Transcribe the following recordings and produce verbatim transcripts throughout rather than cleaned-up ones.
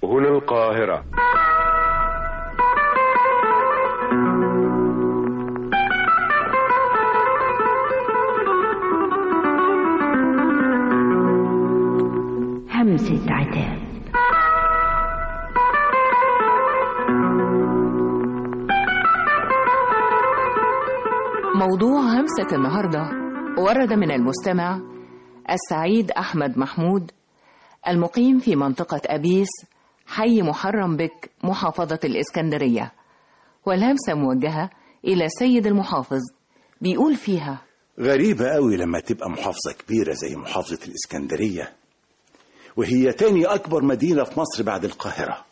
هنا القاهرة. همسة عتاب. موضوع همسة النهاردة ورد من المستمع السعيد أحمد محمود المقيم في منطقة أبيس، حي محرم بك، محافظة الإسكندرية، والهمسة موجهة إلى السيد المحافظ. بيقول فيها: غريبة قوي لما تبقى محافظة كبيرة زي محافظة الإسكندرية، وهي تاني أكبر مدينة في مصر بعد القاهرة.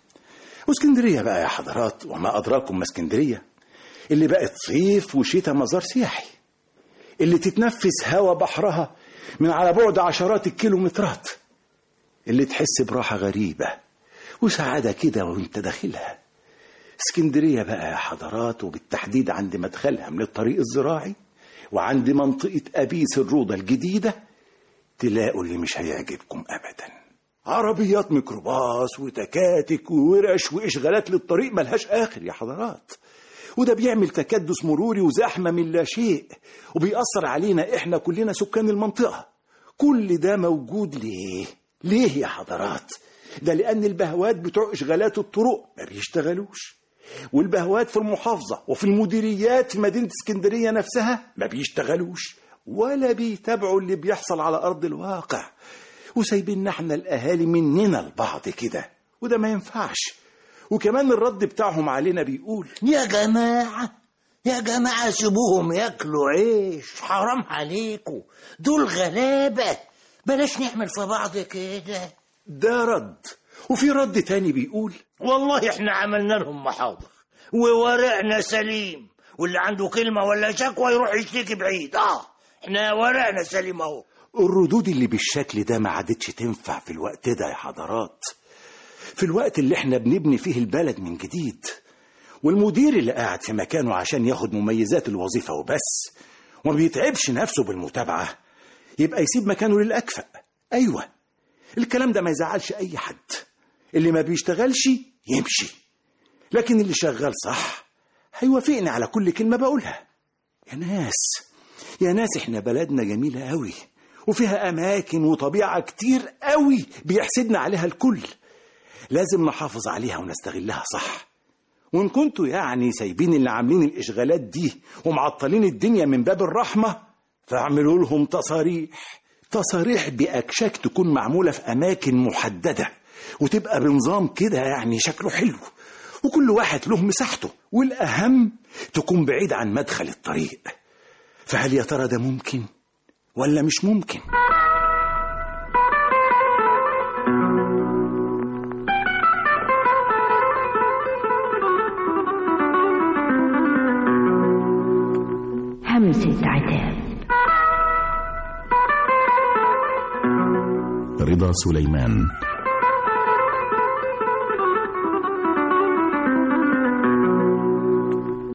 واسكندرية بقى يا حضرات، وما أدراكم ما اسكندرية، اللي بقت صيف وشتاء مزار سياحي، اللي تتنفس هوا بحرها من على بعد عشرات الكيلومترات، اللي تحس براحة غريبة وسعادة كده وانت داخلها. اسكندرية بقى يا حضرات، وبالتحديد عند مدخلها من الطريق الزراعي وعند منطقة أبيس الروضة الجديدة، تلاقوا اللي مش هيعجبكم أبدا. عربيات ميكروباص وتكاتك وورش وإشغالات للطريق ملهاش آخر يا حضرات، وده بيعمل تكدس مروري وزحمة من لا شيء، وبيأثر علينا إحنا كلنا سكان المنطقة. كل ده موجود ليه؟ ليه يا حضرات؟ ده لأن البهوات بتوع إشغالات الطرق ما بيشتغلوش، والبهوات في المحافظة وفي المديريات في مدينة اسكندرية نفسها ما بيشتغلوش ولا بيتابعوا اللي بيحصل على أرض الواقع، وسايبيننا احنا الأهالي مننا البعض كده، وده ما ينفعش. وكمان الرد بتاعهم علينا بيقول: يا جماعة يا جماعة سيبوهم ياكلوا عيش، حرام عليكم، دول غلابة، بلاش نعمل في بعض كده. ده رد. وفي رد تاني بيقول: والله احنا عملنا لهم محاضر وورقنا سليم، واللي عنده كلمة ولا شكوى يروح يشتكي بعيد. اه احنا ورقنا سليم اهو. الردود اللي بالشكل ده ما عادتش تنفع في الوقت ده يا حضرات، في الوقت اللي احنا بنبني فيه البلد من جديد، والمدير اللي قاعد في مكانه عشان ياخد مميزات الوظيفة وبس وما بيتعبش نفسه بالمتابعة يبقى يسيب مكانه للأكفأ. أيوة، الكلام ده ما يزعلش أي حد، اللي ما بيشتغلش يمشي، لكن اللي شغال صح هيوافقني على كل كلمة بقولها. يا ناس يا ناس احنا بلدنا جميلة قوي، وفيها أماكن وطبيعة كتير قوي بيحسدنا عليها الكل، لازم نحافظ عليها ونستغلها صح. وإن كنتوا يعني سايبين اللي عاملين الإشغالات دي ومعطلين الدنيا من باب الرحمة، فاعملوا لهم تصاريح تصاريح بأكشاك تكون معمولة في أماكن محددة، وتبقى بنظام كده يعني شكله حلو، وكل واحد له مساحته، والأهم تكون بعيد عن مدخل الطريق. فهل يا ترى ده ممكن ولا مش ممكن؟ همسة عتاب. رضا سليمان.